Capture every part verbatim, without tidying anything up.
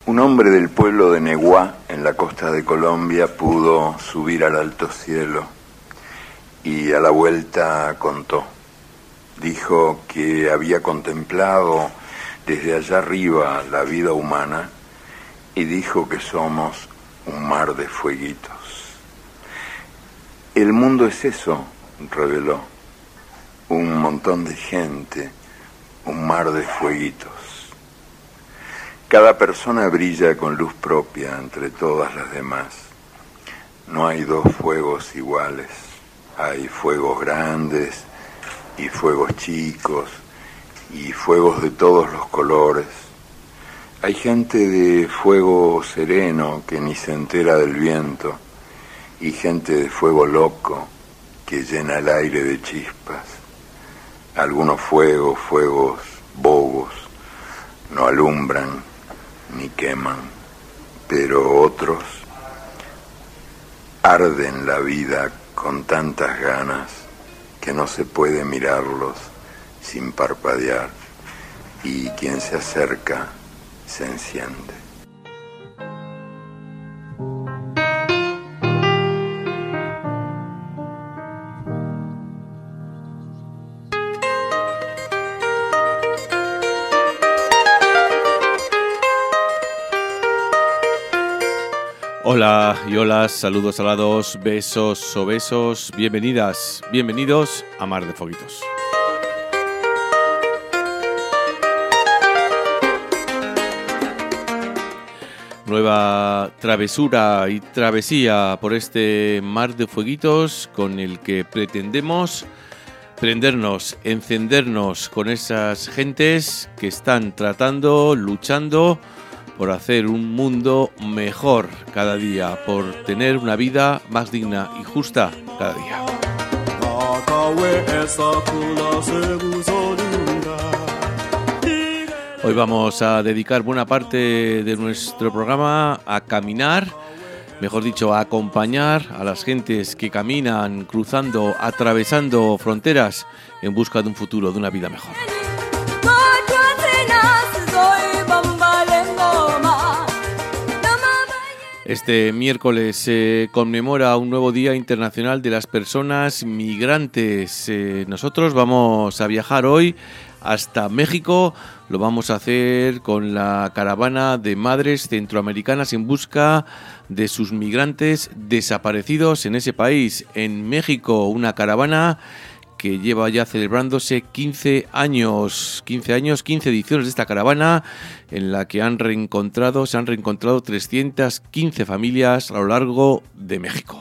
Un hombre del pueblo de Neguá, en la costa de Colombia, pudo subir al alto cielo y a la vuelta contó. Dijo que había contemplado desde allá arriba la vida humana y dijo que somos un mar de fueguitos. El mundo es eso, reveló, un montón de gente, un mar de fueguitos. Cada persona brilla con luz propia entre todas las demás. No hay dos fuegos iguales. Hay fuegos grandes y fuegos chicos y fuegos de todos los colores. Hay gente de fuego sereno que ni se entera del viento y gente de fuego loco que llena el aire de chispas. Algunos fuegos, fuegos bobos, no alumbran ni queman, pero otros arden la vida con tantas ganas que no se puede mirarlos sin parpadear, y quien se acerca se enciende. Hola y hola, saludos alados, besos o besos, bienvenidas, bienvenidos a Mar de Fueguitos. Nueva travesura y travesía por este Mar de Fueguitos con el que pretendemos prendernos, encendernos con esas gentes que están tratando, luchando por hacer un mundo mejor cada día, por tener una vida más digna y justa cada día. Hoy vamos a dedicar buena parte de nuestro programa a caminar, mejor dicho, a acompañar a las gentes que caminan, cruzando, atravesando fronteras en busca de un futuro, de una vida mejor. Este miércoles se conmemora un nuevo Día Internacional de las Personas Migrantes. Eh, nosotros vamos a viajar hoy hasta México. Lo vamos a hacer con la caravana de madres centroamericanas en busca de sus migrantes desaparecidos en ese país. En México, una caravana que lleva ya celebrándose quince años, quince años, quince ediciones de esta caravana, en la que han reencontrado, se han reencontrado trescientas quince familias a lo largo de México.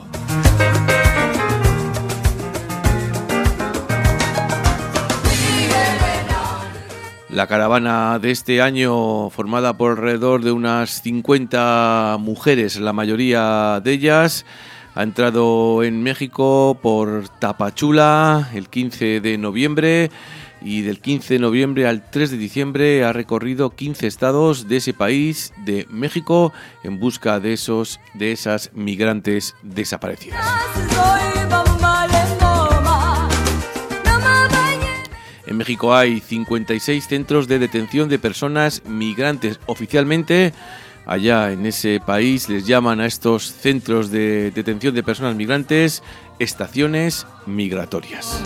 La caravana de este año, formada por alrededor de unas cincuenta mujeres, la mayoría de ellas, ha entrado en México por Tapachula el quince de noviembre y del quince de noviembre al tres de diciembre ha recorrido quince estados de ese país, de México, en busca de esos, de esas migrantes desaparecidas. En México hay cincuenta y seis centros de detención de personas migrantes. Oficialmente, allá en ese país les llaman a estos centros de detención de personas migrantes estaciones migratorias.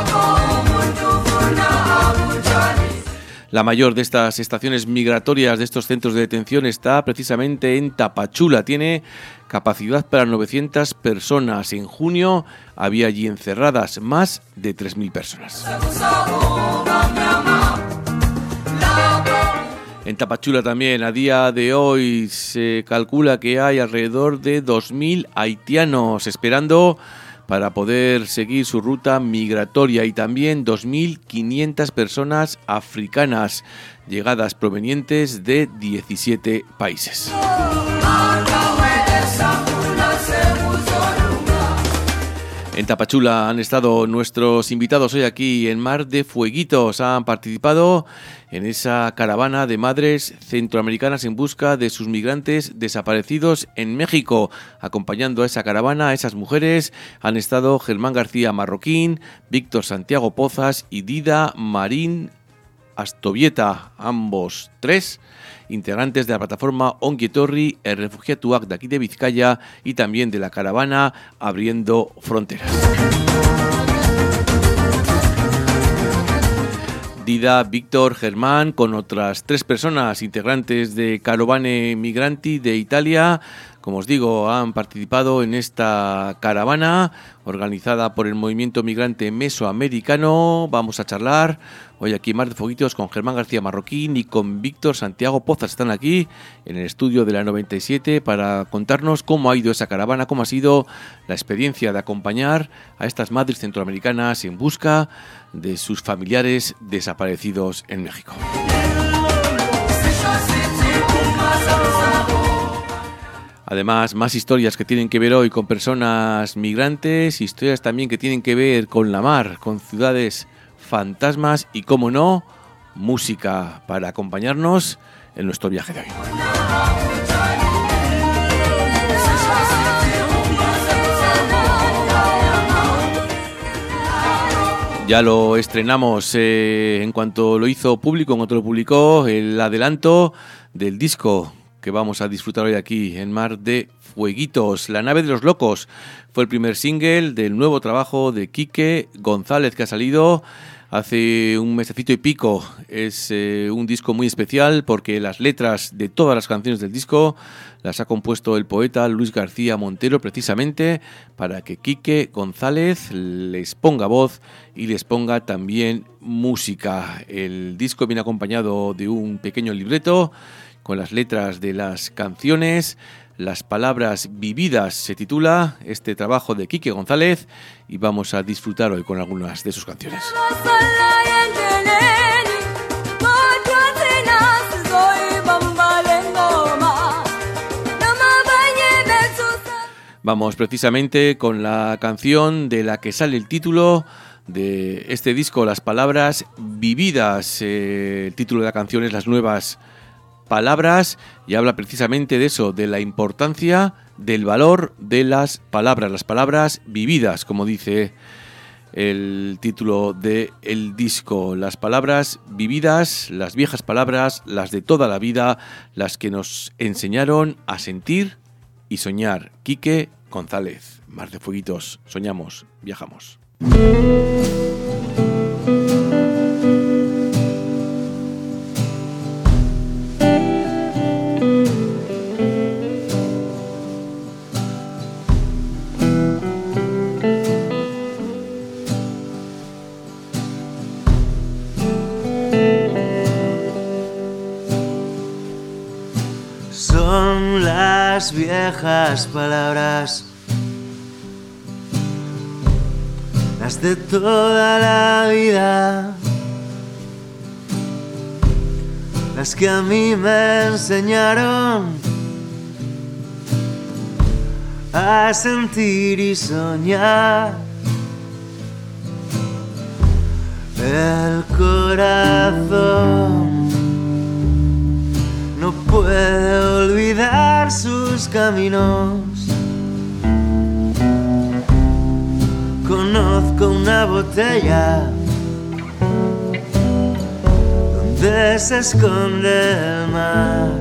La mayor de estas estaciones migratorias, de estos centros de detención, está precisamente en Tapachula. Tiene capacidad para novecientas personas. En junio había allí encerradas más de tres mil personas. En Tapachula también, a día de hoy, se calcula que hay alrededor de dos mil haitianos esperando para poder seguir su ruta migratoria, y también dos mil quinientas personas africanas, llegadas provenientes de diecisiete países. En Tapachula han estado nuestros invitados hoy aquí en Mar de Fueguitos. Han participado en esa caravana de madres centroamericanas en busca de sus migrantes desaparecidos en México. Acompañando a esa caravana, a esas mujeres, han estado Germán García Marroquín, Víctor Santiago Pozas y Dida Marín Astobieta, ambos tres, integrantes de la plataforma Ongi Etorri, el refugiatuak de aquí de Vizcaya y también de la caravana Abriendo Fronteras. Dida, Víctor, Germán, con otras tres personas integrantes de Carovane Migranti de Italia. Como os digo, han participado en esta caravana organizada por el movimiento migrante mesoamericano. Vamos a charlar hoy aquí en Mar de Foguitos con Germán García Marroquín y con Víctor Santiago Pozas. Están aquí en el estudio de la noventa y siete para contarnos cómo ha ido esa caravana, cómo ha sido la experiencia de acompañar a estas madres centroamericanas en busca de sus familiares desaparecidos en México. Además, más historias que tienen que ver hoy con personas migrantes, historias también que tienen que ver con la mar, con ciudades fantasmas y, como no, música para acompañarnos en nuestro viaje de hoy. Ya lo estrenamos eh, en cuanto lo hizo público, en cuanto lo publicó, el adelanto del disco que vamos a disfrutar hoy aquí en Mar de Fueguitos. La nave de los locos fue el primer single del nuevo trabajo de Quique González, que ha salido hace un mesecito y pico. Es eh, un disco muy especial porque las letras de todas las canciones del disco las ha compuesto el poeta Luis García Montero, precisamente para que Quique González les ponga voz y les ponga también música. El disco viene acompañado de un pequeño libreto con las letras de las canciones, las palabras vividas, se titula este trabajo de Quique González, y vamos a disfrutar hoy con algunas de sus canciones. Vamos precisamente con la canción de la que sale el título de este disco, las palabras vividas. Eh, el título de la canción es Las Nuevas Palabras y habla precisamente de eso, de la importancia del valor de las palabras, las palabras vividas, como dice el título del disco. Las palabras vividas, las viejas palabras, las de toda la vida, las que nos enseñaron a sentir y soñar. Quique González, Mar de Fueguitos, soñamos, viajamos. Son las viejas palabras, las de toda la vida, las que a mí me enseñaron a sentir y soñar. El corazón no puede olvidar sus caminos. Conozco una botella donde se esconde el mar.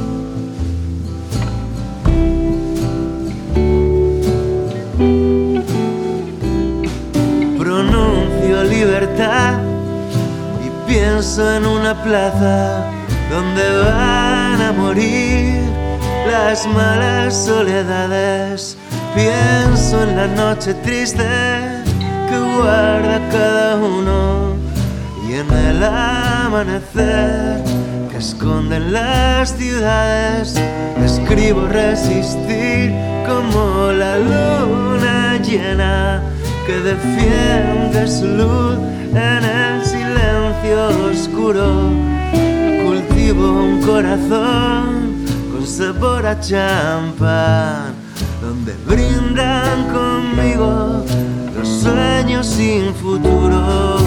Pronuncio libertad y pienso en una plaza donde van a morir las malas soledades. Pienso en la noche triste que guarda cada uno y en el amanecer que esconden las ciudades. Escribo resistir como la luna llena que defiende su luz en el silencio oscuro. Cultivo un corazón con sabor a champán, donde brindan conmigo los sueños sin futuro.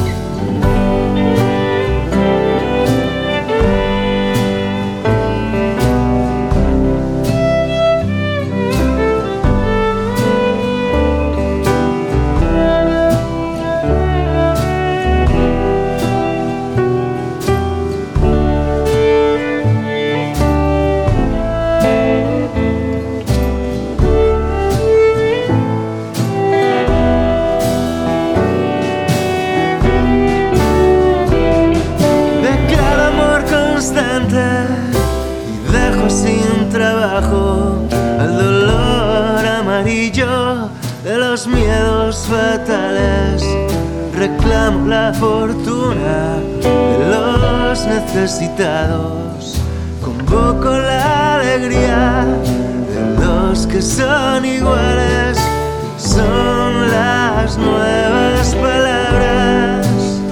dejo sin trabajo al dolor amarillo de los miedos fatales. Reclamo la fortuna de los necesitados. Convoco la alegría de los que son iguales. Son las nuevas palabras,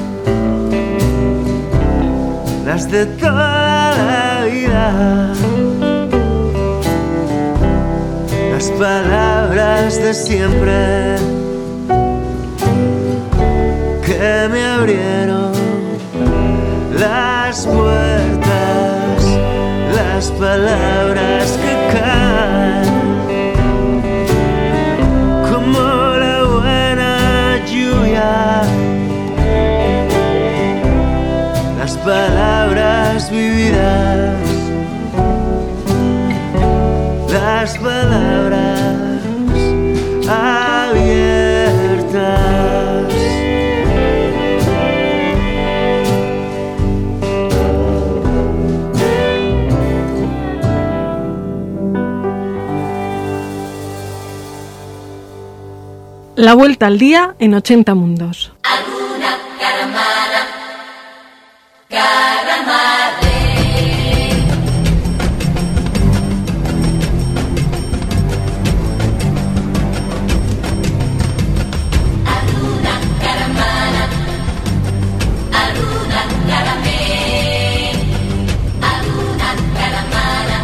las de toda la vida, las palabras de siempre que me abrieron las puertas, las palabras que caen como la buena lluvia, las palabras vividas, las palabras abiertas. La vuelta al día en ochenta mundos. Alguna caramana, caramare. Alguna caramana, alguna caramé, alguna caramana,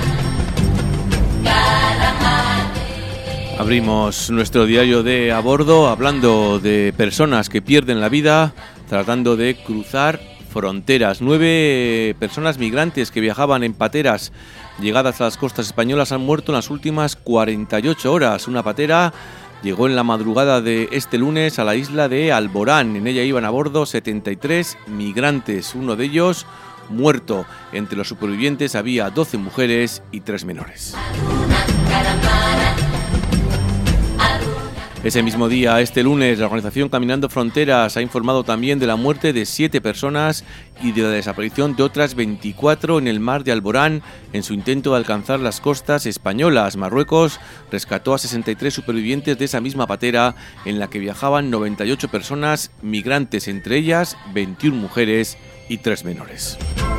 caramare. Abrimos nuestro diario de a bordo hablando de personas que pierden la vida tratando de cruzar fronteras. Nueve personas migrantes que viajaban en pateras llegadas a las costas españolas han muerto en las últimas cuarenta y ocho horas. Una patera llegó en la madrugada de este lunes a la isla de Alborán. En ella iban a bordo setenta y tres migrantes, uno de ellos muerto. Entre los supervivientes había doce mujeres y tres menores. Ese mismo día, este lunes, la organización Caminando Fronteras ha informado también de la muerte de siete personas y de la desaparición de otras veinticuatro en el mar de Alborán en su intento de alcanzar las costas españolas. Marruecos rescató a sesenta y tres supervivientes de esa misma patera en la que viajaban noventa y ocho personas migrantes, entre ellas veintiuna mujeres y tres menores.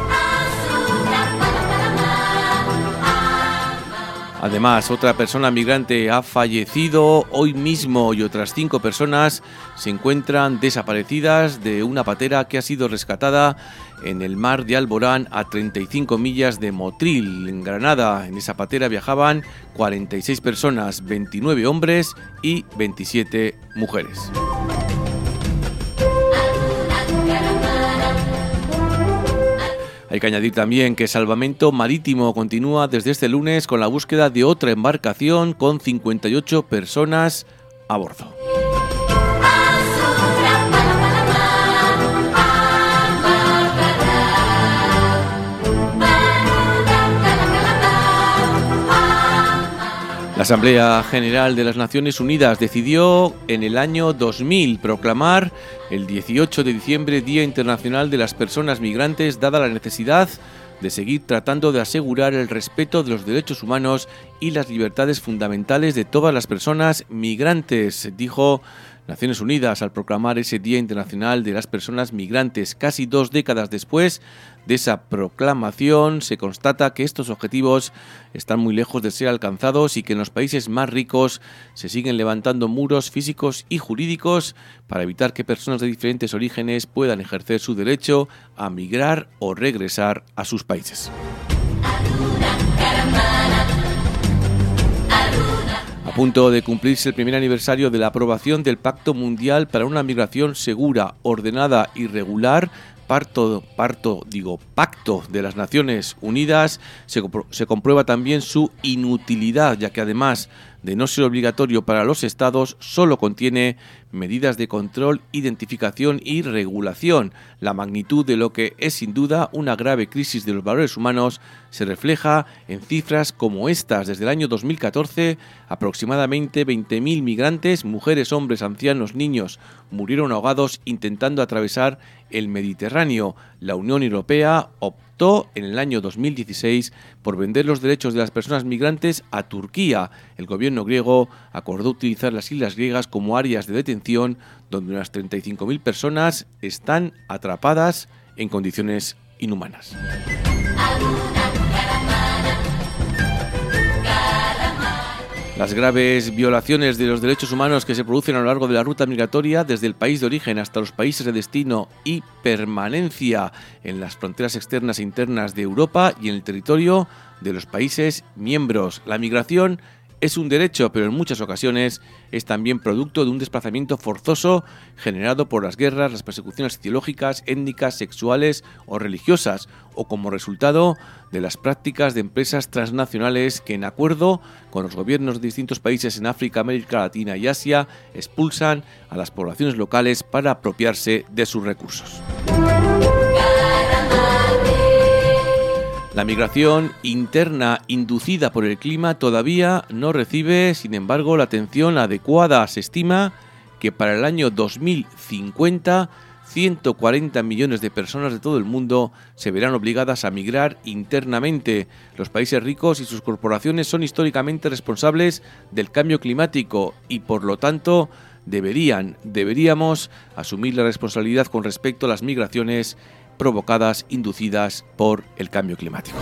Además, otra persona migrante ha fallecido hoy mismo y otras cinco personas se encuentran desaparecidas de una patera que ha sido rescatada en el mar de Alborán a treinta y cinco millas de Motril, en Granada. En esa patera viajaban cuarenta y seis personas, veintinueve hombres y veintisiete mujeres. Hay que añadir también que Salvamento Marítimo continúa desde este lunes con la búsqueda de otra embarcación con cincuenta y ocho personas a bordo. La Asamblea General de las Naciones Unidas decidió en el año dos mil proclamar el dieciocho de diciembre Día Internacional de las Personas Migrantes, dada la necesidad de seguir tratando de asegurar el respeto de los derechos humanos y las libertades fundamentales de todas las personas migrantes, dijo Naciones Unidas al proclamar ese Día Internacional de las Personas Migrantes. Casi dos décadas después de esa proclamación, se constata que estos objetivos están muy lejos de ser alcanzados y que en los países más ricos se siguen levantando muros físicos y jurídicos para evitar que personas de diferentes orígenes puedan ejercer su derecho a migrar o regresar a sus países. A punto de cumplirse el primer aniversario de la aprobación del Pacto Mundial para una Migración Segura, Ordenada y Regular, Parto, parto, digo, Pacto de las Naciones Unidas, se, se comprueba también su inutilidad, ya que además de no ser obligatorio para los estados, solo contiene medidas de control, identificación y regulación. La magnitud de lo que es sin duda una grave crisis de los valores humanos se refleja en cifras como estas. Desde el año dos mil catorce, aproximadamente veinte mil migrantes, mujeres, hombres, ancianos, niños, murieron ahogados intentando atravesar el Mediterráneo. La Unión Europea optó en el año dos mil dieciséis por vender los derechos de las personas migrantes a Turquía. El gobierno griego acordó utilizar las islas griegas como áreas de detención donde unas treinta y cinco mil personas están atrapadas en condiciones inhumanas. Las graves violaciones de los derechos humanos que se producen a lo largo de la ruta migratoria desde el país de origen hasta los países de destino y permanencia en las fronteras externas e internas de Europa y en el territorio de los países miembros. La migración es un derecho, pero en muchas ocasiones es también producto de un desplazamiento forzoso generado por las guerras, las persecuciones ideológicas, étnicas, sexuales o religiosas, o como resultado de las prácticas de empresas transnacionales que, en acuerdo con los gobiernos de distintos países en África, América Latina y Asia, expulsan a las poblaciones locales para apropiarse de sus recursos. La migración interna inducida por el clima todavía no recibe, sin embargo, la atención adecuada. Se estima que para el año dos mil cincuenta, ciento cuarenta millones de personas de todo el mundo se verán obligadas a migrar internamente. Los países ricos y sus corporaciones son históricamente responsables del cambio climático y, por lo tanto, deberían, deberíamos asumir la responsabilidad con respecto a las migraciones provocadas, inducidas por el cambio climático.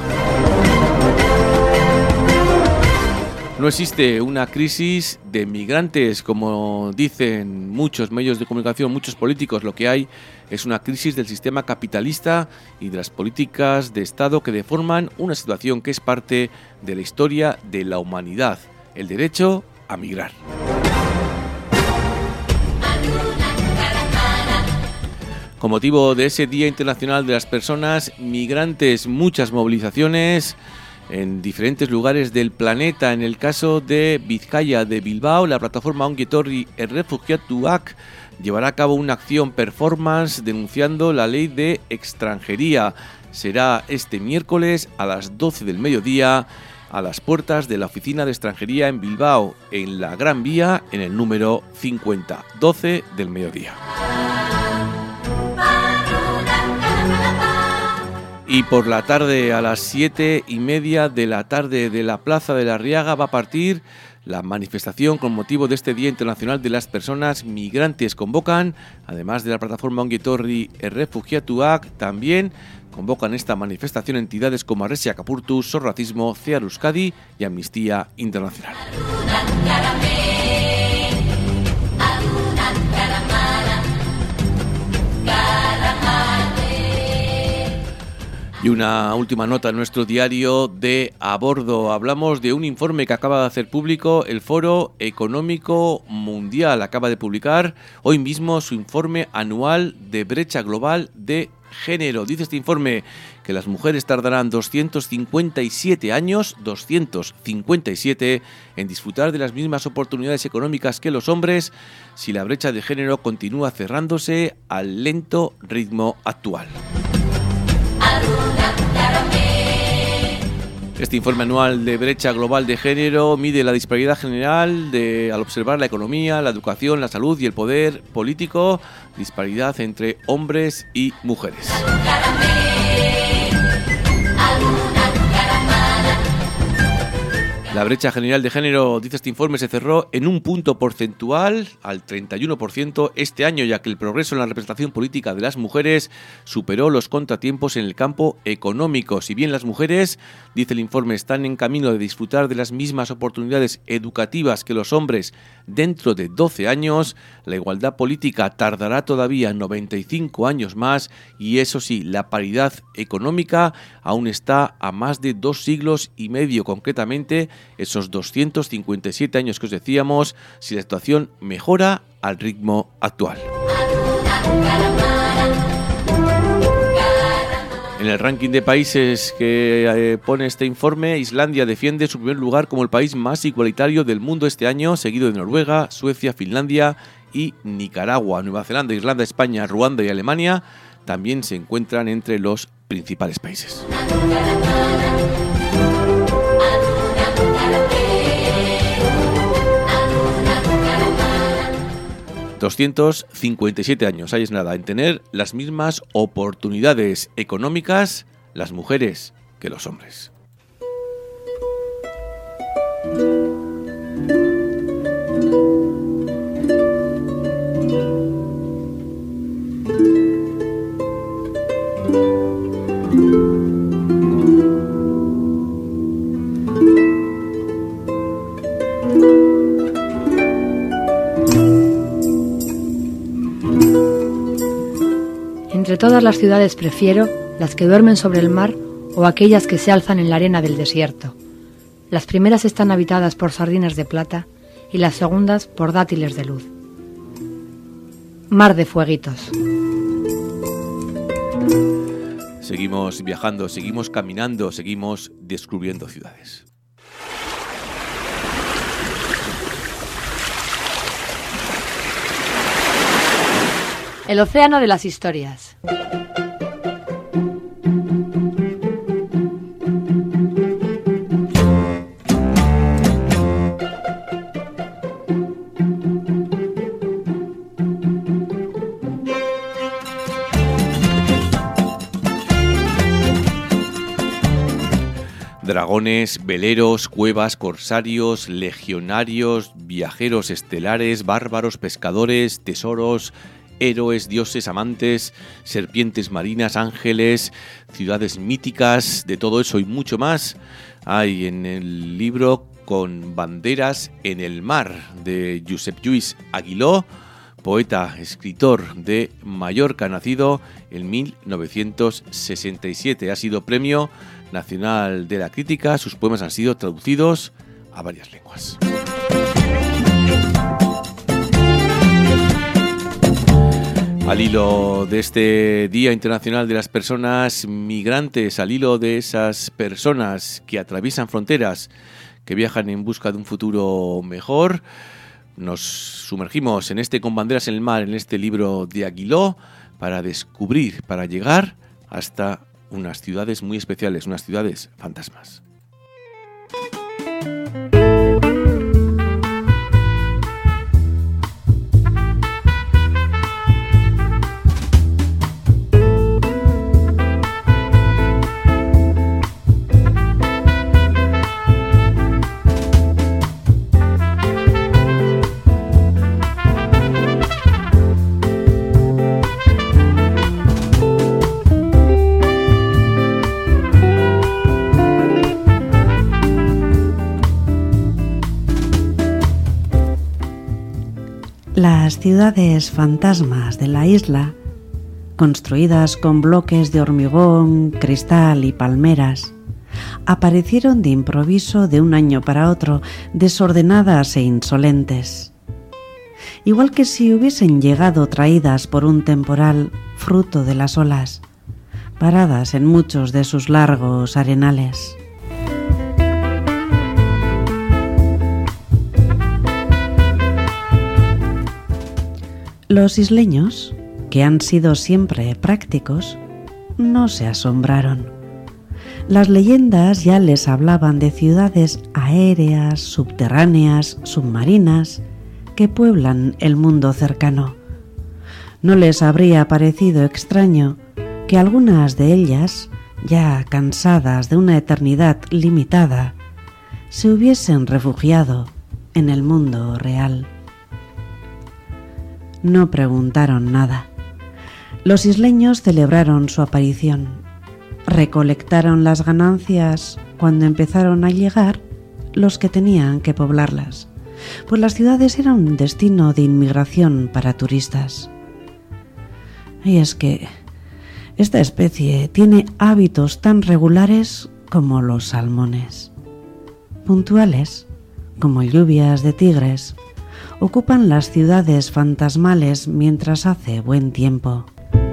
No existe una crisis de migrantes, como dicen muchos medios de comunicación, muchos políticos. Lo que hay es una crisis del sistema capitalista y de las políticas de Estado que deforman una situación que es parte de la historia de la humanidad: el derecho a migrar. Con motivo de ese Día Internacional de las Personas Migrantes, muchas movilizaciones en diferentes lugares del planeta. En el caso de Vizcaya de Bilbao, la plataforma Ongi Etorri Errefuxiatuak llevará a cabo una acción performance denunciando la ley de extranjería. Será este miércoles a las doce del mediodía a las puertas de la Oficina de Extranjería en Bilbao, en la Gran Vía, en el número cincuenta, doce del mediodía. Y por la tarde, a las siete y media de la tarde, de la Plaza de la Arriaga va a partir la manifestación con motivo de este Día Internacional de las Personas Migrantes. Convocan, además de la plataforma Ongi Etorri Errefuxiatuak, también convocan esta manifestación entidades como Arresia Capurtu, Sor Racismo, Cear Euskadi y Amnistía Internacional. Y una última nota en nuestro diario de A Bordo. Hablamos de un informe que acaba de hacer público el Foro Económico Mundial. Acaba de publicar hoy mismo su informe anual de brecha global de género. Dice este informe que las mujeres tardarán doscientos cincuenta y siete años, doscientos cincuenta y siete, en disfrutar de las mismas oportunidades económicas que los hombres si la brecha de género continúa cerrándose al lento ritmo actual. Este informe anual de brecha global de género mide la disparidad general de, al observar la economía, la educación, la salud y el poder político, disparidad entre hombres y mujeres. La brecha general de género, dice este informe, se cerró en un punto porcentual al treinta y uno por ciento este año, ya que el progreso en la representación política de las mujeres superó los contratiempos en el campo económico. Si bien las mujeres, dice el informe, están en camino de disfrutar de las mismas oportunidades educativas que los hombres dentro de doce años, la igualdad política tardará todavía noventa y cinco años más y, eso sí, la paridad económica aún está a más de dos siglos y medio, concretamente esos doscientos cincuenta y siete años que os decíamos, si la situación mejora al ritmo actual. En el ranking de países que eh, pone este informe, Islandia defiende su primer lugar como el país más igualitario del mundo este año, seguido de Noruega, Suecia, Finlandia y Nicaragua. Nueva Zelanda, Irlanda, España, Ruanda y Alemania también se encuentran entre los principales países. doscientos cincuenta y siete años, ahí es nada, en tener las mismas oportunidades económicas las mujeres que los hombres. Entre todas las ciudades prefiero las que duermen sobre el mar o aquellas que se alzan en la arena del desierto. Las primeras están habitadas por sardinas de plata y las segundas por dátiles de luz. Mar de fueguitos. Seguimos viajando, seguimos caminando, seguimos descubriendo ciudades. El océano de las historias. Dragones, veleros, cuevas, corsarios, legionarios, viajeros estelares, bárbaros, pescadores, tesoros, héroes, dioses, amantes, serpientes marinas, ángeles, ciudades míticas, de todo eso y mucho más hay en el libro Con banderas en el mar de Josep Lluís Aguiló, poeta, escritor de Mallorca, nacido en mil novecientos sesenta y siete. Ha sido Premio Nacional de la Crítica. Sus poemas han sido traducidos a varias lenguas. Al hilo de este Día Internacional de las Personas Migrantes, al hilo de esas personas que atraviesan fronteras, que viajan en busca de un futuro mejor, nos sumergimos en este Con banderas en el mar, en este libro de Aguiló, para descubrir, para llegar hasta unas ciudades muy especiales, unas ciudades fantasmas. Las ciudades fantasmas de la isla, construidas con bloques de hormigón, cristal y palmeras, aparecieron de improviso de un año para otro, desordenadas e insolentes. Igual que si hubiesen llegado traídas por un temporal fruto de las olas, paradas en muchos de sus largos arenales. Los isleños, que han sido siempre prácticos, no se asombraron. Las leyendas ya les hablaban de ciudades aéreas, subterráneas, submarinas, que pueblan el mundo cercano. No les habría parecido extraño que algunas de ellas, ya cansadas de una eternidad limitada, se hubiesen refugiado en el mundo real. No preguntaron nada. Los isleños celebraron su aparición. Recolectaron las ganancias cuando empezaron a llegar los que tenían que poblarlas, pues las ciudades eran un destino de inmigración para turistas. Y es que esta especie tiene hábitos tan regulares como los salmones. Puntuales, como lluvias de tigres, ocupan las ciudades fantasmales mientras hace buen tiempo.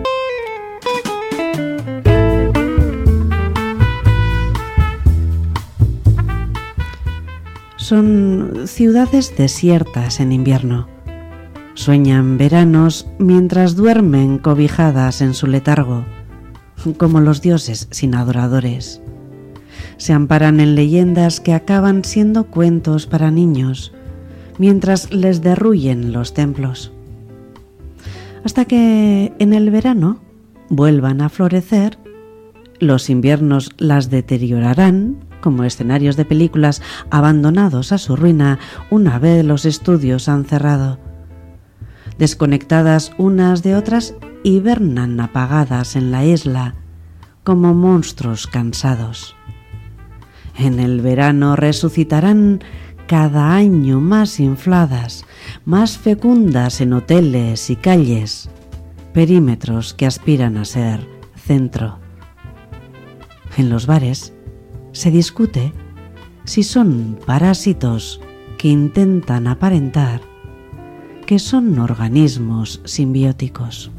Son ciudades desiertas en invierno. Sueñan veranos mientras duermen cobijadas en su letargo, como los dioses sin adoradores. Se amparan en leyendas que acaban siendo cuentos para niños, mientras les derruyen los templos, hasta que en el verano vuelvan a florecer Los inviernos las deteriorarán como escenarios de películas abandonados a su ruina una vez los estudios han cerrado. Desconectadas unas de otras, hibernan apagadas en la isla como monstruos cansados. En el verano resucitarán cada año más infladas, más fecundas en hoteles y calles, perímetros que aspiran a ser centro. En los bares se discute si son parásitos que intentan aparentar que son organismos simbióticos.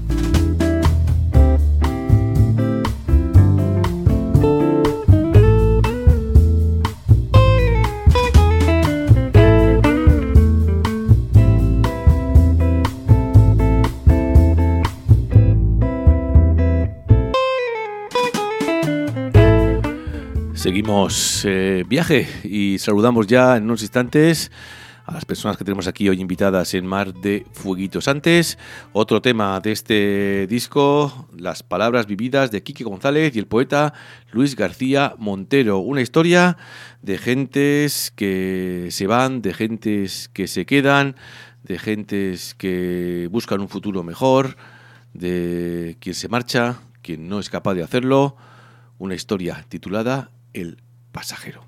Seguimos eh, viaje y saludamos ya en unos instantes a las personas que tenemos aquí hoy invitadas en Mar de Fueguitos. Antes, otro tema de este disco, Las palabras vividas de Quique González y el poeta Luis García Montero. Una historia de gentes que se van, de gentes que se quedan, de gentes que buscan un futuro mejor, de quien se marcha, quien no es capaz de hacerlo. Una historia titulada El pasajero.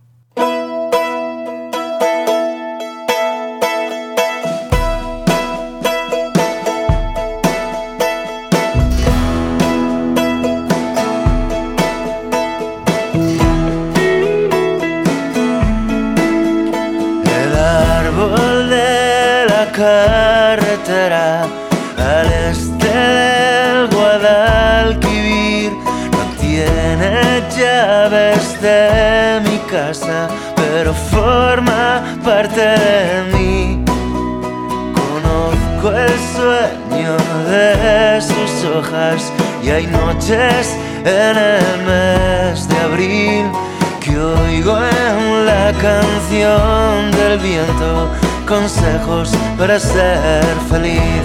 El árbol de la carretera al este del Guadalquivir no tiene llaves de mi casa, pero forma parte de mí. Conozco el sueño de sus hojas y hay noches en el mes de abril que oigo en la canción del viento consejos para ser feliz.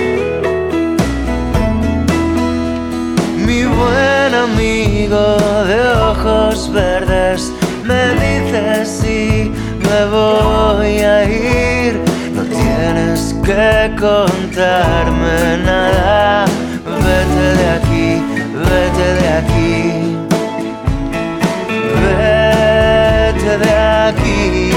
Mi buen amigo de ojos verdes me dice si me voy a ir. No tienes que contarme nada. Vete de aquí, vete de aquí. Vete de aquí.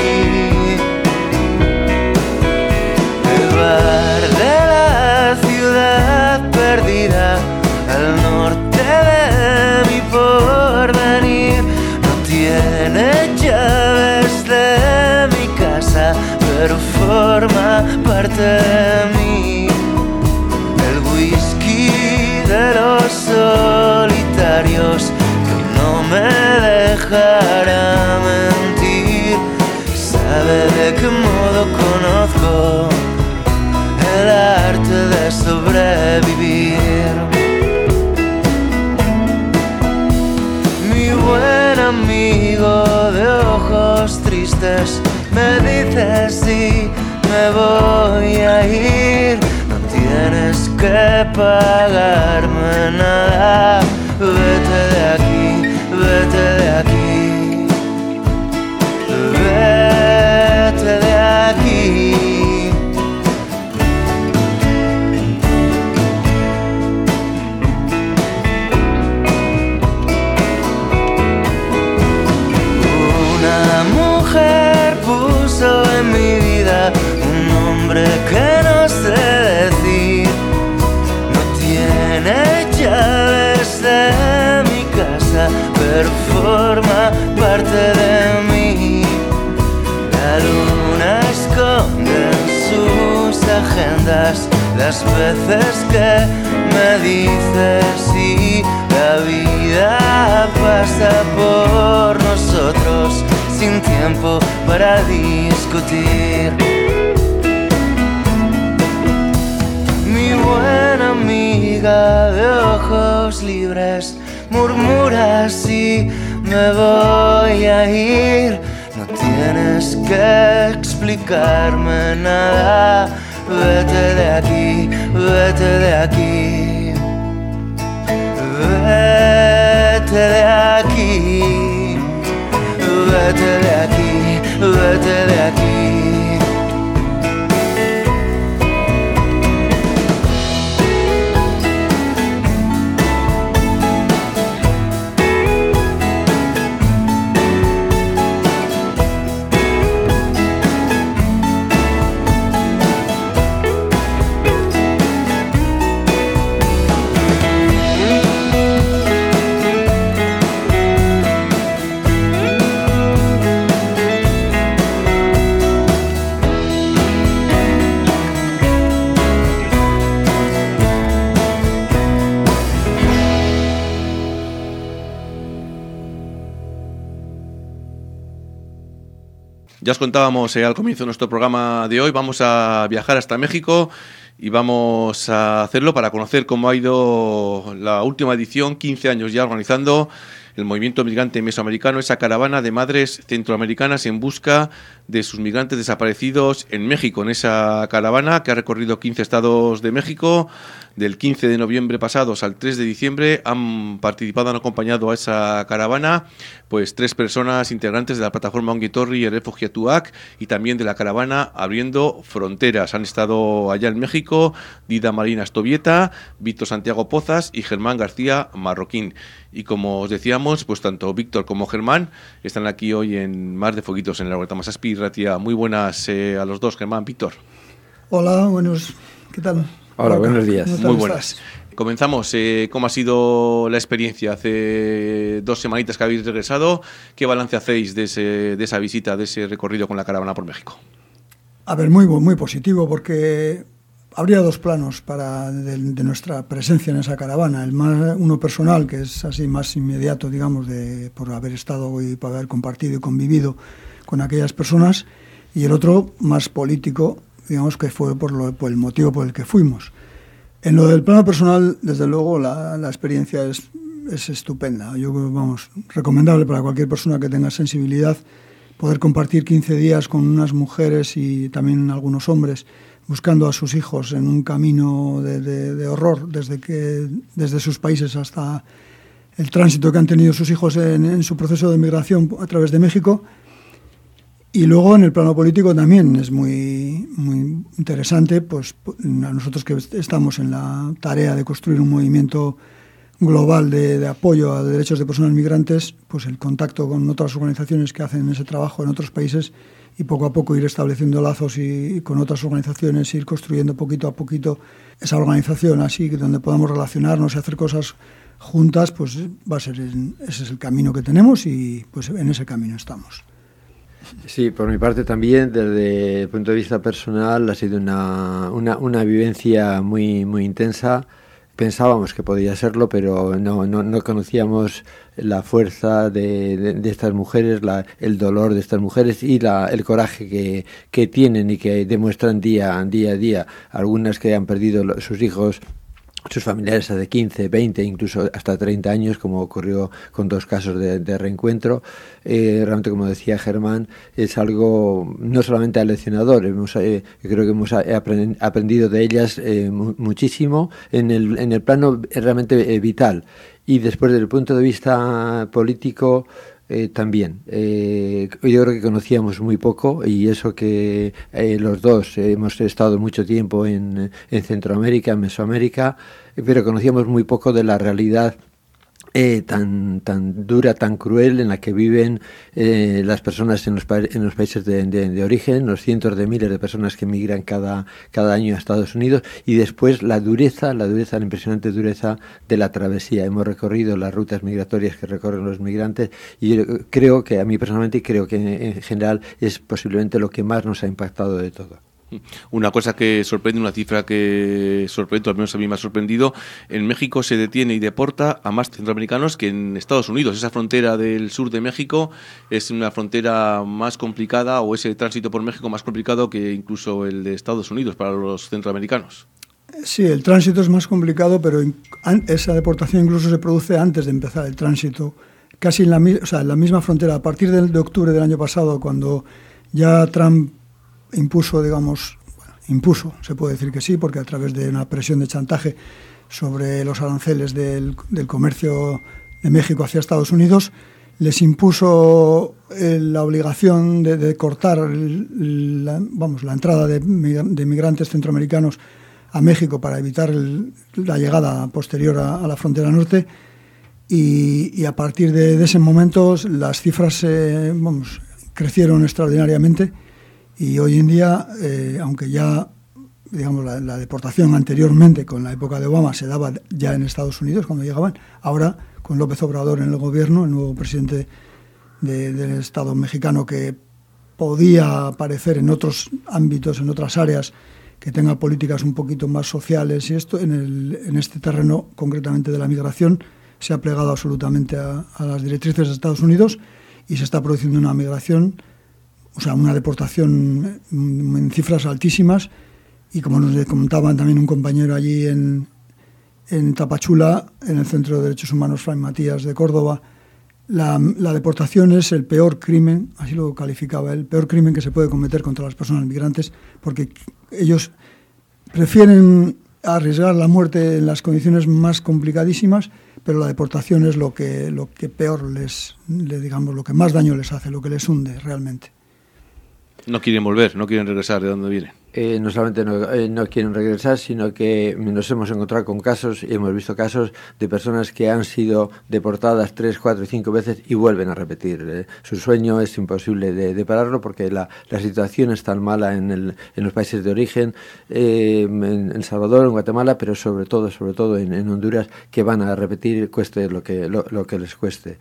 El bar de la ciudad perdida al norte de mi porvenir no tiene llaves de mi casa, pero forma parte de mí. El whisky de los solitarios que no me dejará mentir. ¿Sabe de qué modo conozco el arte de sobrevivir? Buen amigo de ojos tristes me dice si me voy a ir. No tienes que pagarme nada. Vete de aquí, vete de aquí. Vete de aquí. En mi vida un nombre que no sé decir. No tiene llaves de mi casa, pero forma parte de mí. La luna esconde en sus agendas las veces que me dice sí. La vida pasa por nosotros sin tiempo para discutir. Mi buena amiga de ojos libres murmura si me voy a ir. No tienes que explicarme nada. Vete de aquí, vete de aquí. Vete vete de aquí, vete de aquí, vete de aquí. Ya os contábamos eh, al comienzo de nuestro programa de hoy, vamos a viajar hasta México y vamos a hacerlo para conocer cómo ha ido la última edición, quince años ya organizando el movimiento migrante mesoamericano, esa caravana de madres centroamericanas en busca de sus migrantes desaparecidos en México. En esa caravana que ha recorrido quince estados de México, del quince de noviembre pasados al tres de diciembre, han participado, han acompañado a esa caravana pues tres personas integrantes de la plataforma Ongi Etorri y Refugiatuak y también de la caravana Abriendo Fronteras. Han estado allá en México Dida Marina Estovieta, Víctor Santiago Pozas y Germán García Marroquín. Y como os decíamos, pues tanto Víctor como Germán están aquí hoy en Mar de Foguitos, en la Huerta Masaspi Ratia. Muy buenas eh, a los dos, Germán, Víctor. Hola, buenos, ¿qué tal? Hola, buenos días. Muy buenas. Comenzamos. Eh, ¿Cómo ha sido la experiencia? Hace dos semanitas que habéis regresado. ¿Qué balance hacéis de, ese, de esa visita, de ese recorrido con la caravana por México? A ver, muy, muy positivo, porque habría dos planos para de, de nuestra presencia en esa caravana. El más, uno personal, que es así más inmediato, digamos, de por haber estado y por haber compartido y convivido con aquellas personas, y el otro más político, digamos, que fue por, lo, por el motivo por el que fuimos. En lo del plano personal, desde luego, la, la experiencia es, es estupenda. Yo creo, vamos, recomendable para cualquier persona que tenga sensibilidad poder compartir quince días con unas mujeres y también algunos hombres buscando a sus hijos en un camino de, de, de horror desde, que, desde sus países hasta el tránsito que han tenido sus hijos en, en su proceso de migración a través de México. Y luego en el plano político también es muy, muy interesante, pues a nosotros que estamos en la tarea de construir un movimiento global de, de apoyo a derechos de personas migrantes, pues el contacto con otras organizaciones que hacen ese trabajo en otros países y poco a poco ir estableciendo lazos y, y con otras organizaciones, ir construyendo poquito a poquito esa organización así, donde podamos relacionarnos y hacer cosas juntas, pues va a ser el, ese es el camino que tenemos y pues en ese camino estamos. Sí, por mi parte también, desde el punto de vista personal, ha sido una, una, una vivencia muy, muy intensa. Pensábamos que podía serlo, pero no, no, no conocíamos la fuerza de, de, de estas mujeres, la, el dolor de estas mujeres y la, el coraje que, que tienen y que demuestran día, día a día. Algunas que han perdido los, sus hijos, sus familiares hace quince, veinte, incluso hasta treinta años, como ocurrió con dos casos de, de reencuentro. Eh, realmente, como decía Germán, es algo no solamente aleccionador, hemos, eh, creo que hemos aprendido de ellas eh, muchísimo en el, en el plano realmente eh, vital. Y después, desde el punto de vista político, Eh, también. Eh, yo creo que conocíamos muy poco y eso que eh, los dos eh, hemos estado mucho tiempo en, en Centroamérica, en Mesoamérica, eh, pero conocíamos muy poco de la realidad Eh, tan tan dura, tan cruel en la que viven eh, las personas en los, pa en los países de, de, de origen, los cientos de miles de personas que migran cada, cada año a Estados Unidos, y después la dureza, la dureza, la impresionante dureza de la travesía. Hemos recorrido las rutas migratorias que recorren los migrantes y yo creo que, a mí personalmente, creo que en, en general es posiblemente lo que más nos ha impactado de todo. Una cosa que sorprende, una cifra que sorprende, al menos a mí me ha sorprendido: en México se detiene y deporta a más centroamericanos que en Estados Unidos. Esa frontera del sur de México es una frontera más complicada, o ese tránsito por México más complicado que incluso el de Estados Unidos para los centroamericanos. Sí, el tránsito es más complicado, pero esa deportación incluso se produce antes de empezar el tránsito, casi en la, o sea, en la misma frontera. A partir de, de octubre del año pasado, cuando ya Trump impuso, digamos, bueno, impuso, se puede decir que sí, porque a través de una presión de chantaje sobre los aranceles del, del comercio de México hacia Estados Unidos, les impuso eh, la obligación de, de cortar el, la, vamos, la entrada de, de migrantes centroamericanos a México para evitar el, la llegada posterior a, a la frontera norte, y, y a partir de, de ese momento las cifras eh, vamos, crecieron extraordinariamente, y hoy en día, eh, aunque ya digamos la, la deportación anteriormente con la época de Obama se daba ya en Estados Unidos cuando llegaban, ahora con López Obrador en el gobierno, el nuevo presidente de, del Estado mexicano, que podía aparecer en otros ámbitos, en otras áreas, que tenga políticas un poquito más sociales, y esto en, el, en este terreno concretamente de la migración se ha plegado absolutamente a, a las directrices de Estados Unidos, y se está produciendo una migración, o sea, una deportación en cifras altísimas. Y como nos comentaban también un compañero allí en, en Tapachula, en el Centro de Derechos Humanos Fray Matías de Córdoba, la, la deportación es el peor crimen, así lo calificaba, el peor crimen que se puede cometer contra las personas migrantes, porque ellos prefieren arriesgar la muerte en las condiciones más complicadísimas, pero la deportación es lo que, lo que peor les, le, digamos, lo que más daño les hace, lo que les hunde realmente. No quieren volver, no quieren regresar de donde vienen. Eh, no solamente no, eh, no quieren regresar, sino que nos hemos encontrado con casos, y hemos visto casos de personas que han sido deportadas tres, cuatro y cinco veces y vuelven a repetir. Eh, su sueño es imposible de, de pararlo, porque la, la situación es tan mala en, el, en los países de origen, eh, en El Salvador, en Guatemala, pero sobre todo, sobre todo en, en Honduras, que van a repetir cueste lo que, lo, lo que les cueste.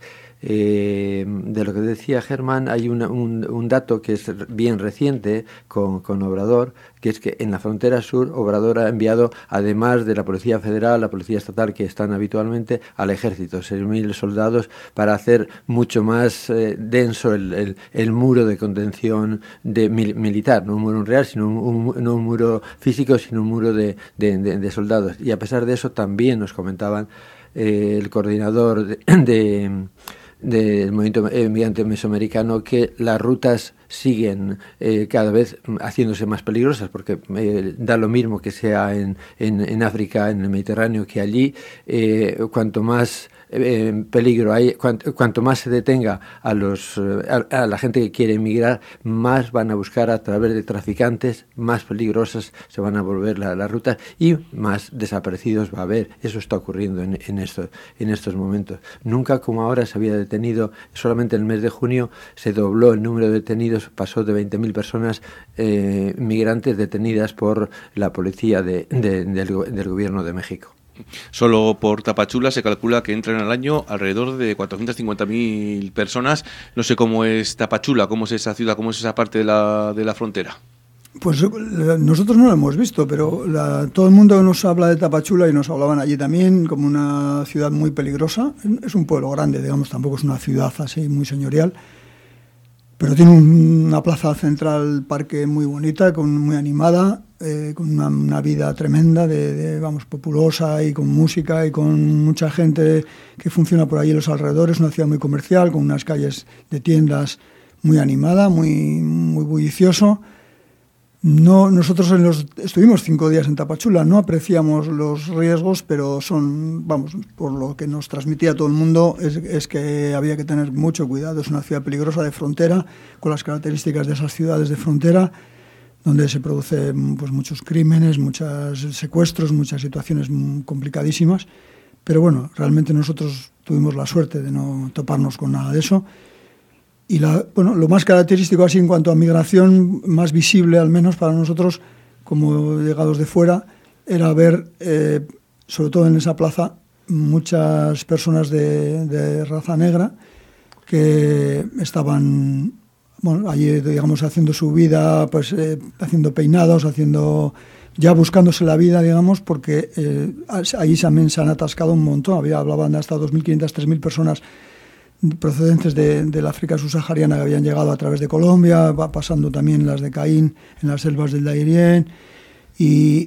Eh, de lo que decía Germán, hay una, un, un dato que es bien reciente con, con Obrador, que es que en la frontera sur Obrador ha enviado, además de la Policía Federal, la Policía Estatal, que están habitualmente, al Ejército, seis mil soldados, para hacer mucho más eh, denso el, el, el muro de contención de, mil, militar, no un muro real, sino un, un, no un muro físico, sino un muro de, de, de, de soldados. Y a pesar de eso, también nos comentaban eh, el coordinador de... de del movimiento eh, migrante mesoamericano, que las rutas siguen eh, cada vez haciéndose más peligrosas, porque eh, da lo mismo que sea en, en, en África, en el Mediterráneo, que allí. Eh, cuanto más eh, peligro hay, cuanto, cuanto más se detenga a, los, a, a la gente que quiere emigrar, más van a buscar a través de traficantes, más peligrosas se van a volver la, las rutas, y más desaparecidos va a haber. Eso está ocurriendo en, en, esto, en estos momentos. Nunca como ahora se había detenido, solamente en el mes de junio se dobló el número de detenidos, pasó de veinte mil personas eh, migrantes detenidas por la policía de, de, del, del gobierno de México. Solo por Tapachula se calcula que entran al año alrededor de cuatrocientas cincuenta mil personas. No sé cómo es Tapachula, cómo es esa ciudad, cómo es esa parte de la, de la frontera. Pues nosotros no lo hemos visto, pero la, todo el mundo nos habla de Tapachula, y nos hablaban allí también como una ciudad muy peligrosa. Es un pueblo grande, digamos, tampoco es una ciudad así muy señorial, pero tiene un, una plaza central, parque muy bonita, con, muy animada, eh, con una, una vida tremenda, de, de, vamos, populosa, y con música y con mucha gente que funciona por allí en los alrededores. Una ciudad muy comercial, con unas calles de tiendas muy animada, muy, muy bullicioso. No, nosotros en los, estuvimos cinco días en Tapachula, no apreciamos los riesgos, pero son, vamos, por lo que nos transmitía todo el mundo, es, es que había que tener mucho cuidado. Es una ciudad peligrosa de frontera, con las características de esas ciudades de frontera, donde se producen pues, muchos crímenes, muchos secuestros, muchas situaciones complicadísimas. Pero bueno, realmente nosotros tuvimos la suerte de no toparnos con nada de eso. Y la, bueno, lo más característico así en cuanto a migración, más visible al menos para nosotros como llegados de fuera, era ver, eh, sobre todo en esa plaza, muchas personas de, de raza negra que estaban, bueno, allí, digamos, haciendo su vida, pues eh, haciendo peinados, haciendo, ya buscándose la vida, digamos, porque eh, allí también se han atascado un montón. Había, hablaban de hasta dos mil quinientas, tres mil personas procedentes de, del África subsahariana, que habían llegado a través de Colombia, va pasando también las de Caín en las selvas del Dairién, y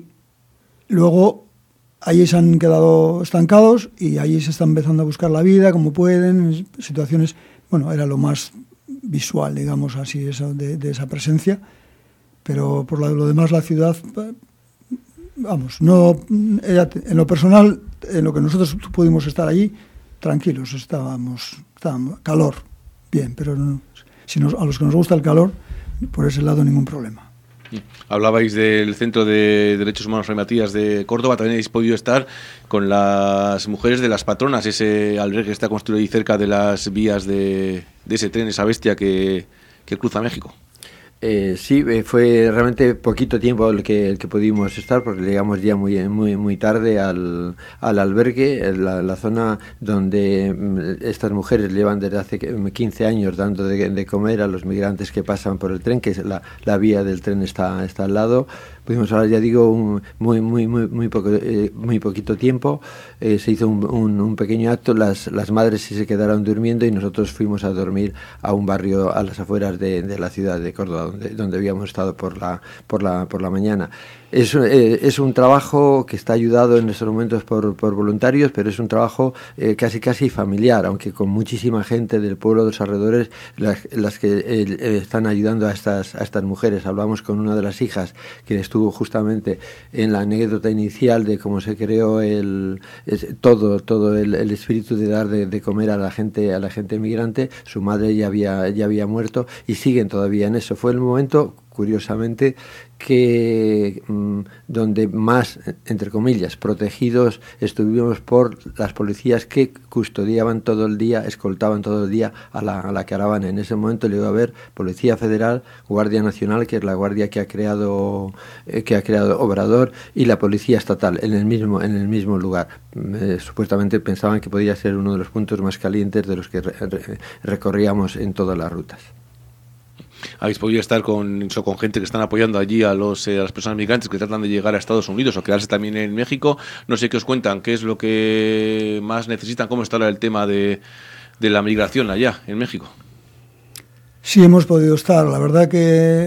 luego allí se han quedado estancados y allí se está empezando a buscar la vida como pueden, situaciones, bueno, era lo más visual, digamos así, eso, de, de esa presencia, pero por lo, lo demás la ciudad, vamos, no, ella, en lo personal, en lo que nosotros pudimos estar allí, tranquilos, estábamos, estábamos calor, bien, pero no, si nos, a los que nos gusta el calor, por ese lado ningún problema. Hablabais del Centro de Derechos Humanos Fray Matías de Córdoba, también habéis podido estar con las mujeres de las patronas, ese albergue que está construido ahí cerca de las vías de, de ese tren, esa bestia que, que cruza México. Eh, sí, eh, fue realmente poquito tiempo el que, el que pudimos estar, porque llegamos ya muy muy muy tarde al, al albergue, la, la zona donde estas mujeres llevan desde hace quince años dando de, de comer a los migrantes que pasan por el tren, que es la, la vía del tren está, está al lado. Pudimos hablar, ya digo, un, muy muy muy muy poco eh, muy poquito tiempo. Eh, se hizo un, un, un pequeño acto, las las madres sí se quedaron durmiendo y nosotros fuimos a dormir a un barrio a las afueras de, de la ciudad de Córdoba, donde, donde habíamos estado por la por la por la mañana. Es, eh, es un trabajo que está ayudado en estos momentos por, por voluntarios, pero es un trabajo eh, casi casi familiar, aunque con muchísima gente del pueblo de los alrededores las, las que eh, están ayudando a estas a estas mujeres. Hablamos con una de las hijas que estuvo justamente en la anécdota inicial de cómo se creó el es, todo todo el, el espíritu de dar de, de comer a la gente a la gente migrante. Su madre ya había ya había muerto y siguen todavía en eso. Fue el momento, curiosamente, que mmm, donde más, entre comillas, protegidos estuvimos por las policías que custodiaban todo el día, escoltaban todo el día a la, a la caravana. En ese momento le iba a haber Policía Federal, Guardia Nacional, que es la guardia que ha creado eh, que ha creado Obrador, y la Policía Estatal en el mismo en el mismo lugar. Eh, supuestamente pensaban que podía ser uno de los puntos más calientes de los que re, re, recorríamos en todas las rutas. Habéis podido estar con, con gente que están apoyando allí a, los, eh, a las personas migrantes que tratan de llegar a Estados Unidos o quedarse también en México. No sé qué os cuentan, qué es lo que más necesitan, cómo está el tema de, de la migración allá en México. Sí, hemos podido estar. La verdad que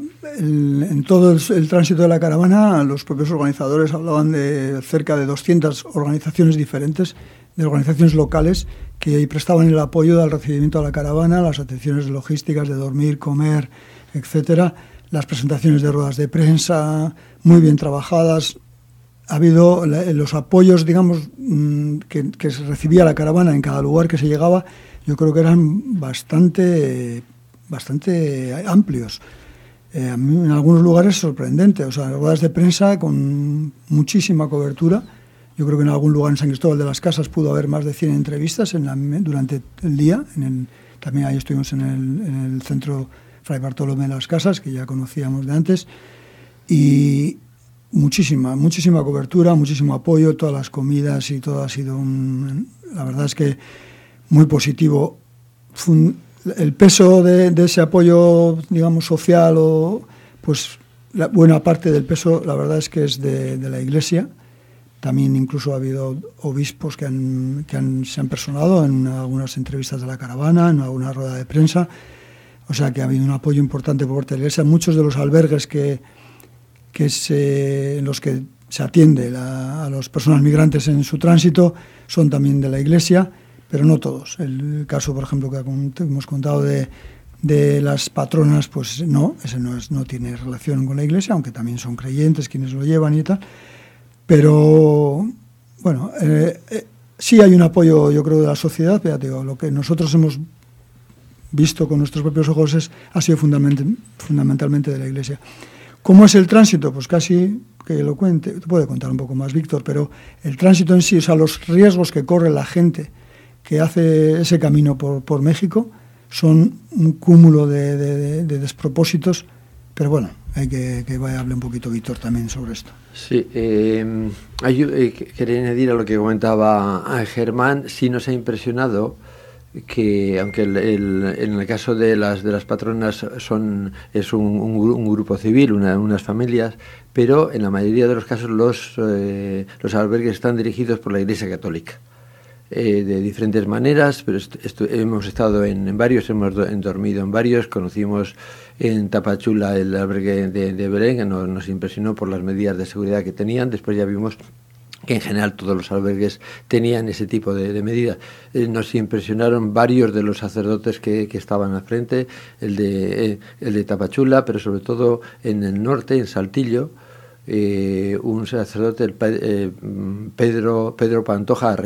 el, en todo el, el tránsito de la caravana los propios organizadores hablaban de cerca de doscientas organizaciones diferentes, de organizaciones locales que prestaban el apoyo al recibimiento de la caravana, las atenciones logísticas de dormir, comer, etcétera, las presentaciones de ruedas de prensa muy bien trabajadas. Ha habido los apoyos, digamos, que, que se recibía la caravana en cada lugar que se llegaba, yo creo que eran bastante, bastante amplios. Eh, a mí en algunos lugares sorprendente, o sea, ruedas de prensa con muchísima cobertura. Yo creo que en algún lugar en San Cristóbal de las Casas pudo haber más de cien entrevistas en la, durante el día. En el, también ahí estuvimos en el, en el centro Fray Bartolomé de las Casas, que ya conocíamos de antes. Y muchísima, muchísima cobertura, muchísimo apoyo, todas las comidas y todo ha sido un... La verdad es que muy positivo. Fun, el peso de, de ese apoyo, digamos, social, o pues la buena parte del peso, la verdad es que es de, de la Iglesia. También incluso ha habido obispos que, han, que han, se han personado en algunas entrevistas de la caravana, en alguna rueda de prensa. O sea que ha habido un apoyo importante por parte de la Iglesia. Muchos de los albergues que, que se, en los que se atiende la, a las personas migrantes en su tránsito son también de la Iglesia, pero no todos. El caso, por ejemplo, que hemos contado de, de las patronas, pues no, ese no, es, no tiene relación con la Iglesia, aunque también son creyentes quienes lo llevan y tal. Pero, bueno, eh, eh, sí hay un apoyo, yo creo, de la sociedad, pero digo, lo que nosotros hemos visto con nuestros propios ojos es, ha sido fundamental, fundamentalmente de la Iglesia. ¿Cómo es el tránsito? Pues casi que lo cuente, te puede contar un poco más Víctor, pero el tránsito en sí, o sea, los riesgos que corre la gente que hace ese camino por, por México son un cúmulo de, de, de despropósitos, pero bueno, hay que que vaya a hablar un poquito Víctor también sobre esto. Sí, eh, hay, eh, quería añadir a lo que comentaba Germán. Sí nos ha impresionado que, aunque el, el, en el caso de las de las patronas son es un, un, un grupo civil, una, unas familias, pero en la mayoría de los casos los, eh, los albergues están dirigidos por la Iglesia Católica. Eh, de diferentes maneras, pero est est hemos estado en, en varios, hemos do en dormido en varios, conocimos en Tapachula el albergue de, de Belén, que nos, nos impresionó por las medidas de seguridad que tenían. Después ya vimos que en general todos los albergues tenían ese tipo de, de medidas. Eh, nos impresionaron varios de los sacerdotes que, que estaban al frente, el de, eh, el de Tapachula, pero sobre todo en el norte, en Saltillo, eh, un sacerdote, el, eh, Pedro, Pedro Pantoja Arreola,